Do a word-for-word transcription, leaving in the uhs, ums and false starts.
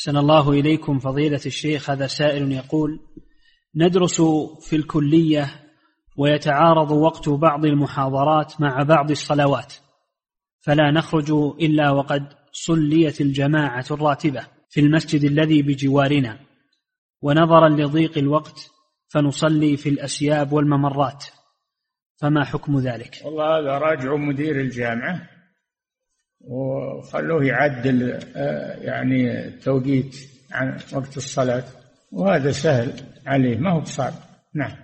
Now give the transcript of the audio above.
أحسن الله إليكم فضيلة الشيخ. هذا سائل يقول: ندرس في الكلية ويتعارض وقت بعض المحاضرات مع بعض الصلوات، فلا نخرج إلا وقد صليت الجماعة الراتبة في المسجد الذي بجوارنا، ونظرا لضيق الوقت فنصلي في الأسياب والممرات، فما حكم ذلك؟ والله هذا راجعوا مدير الجامعة وخلوه يعدل يعني التوقيت عن وقت الصلاة، وهذا سهل عليه ما هو بصعب. نعم.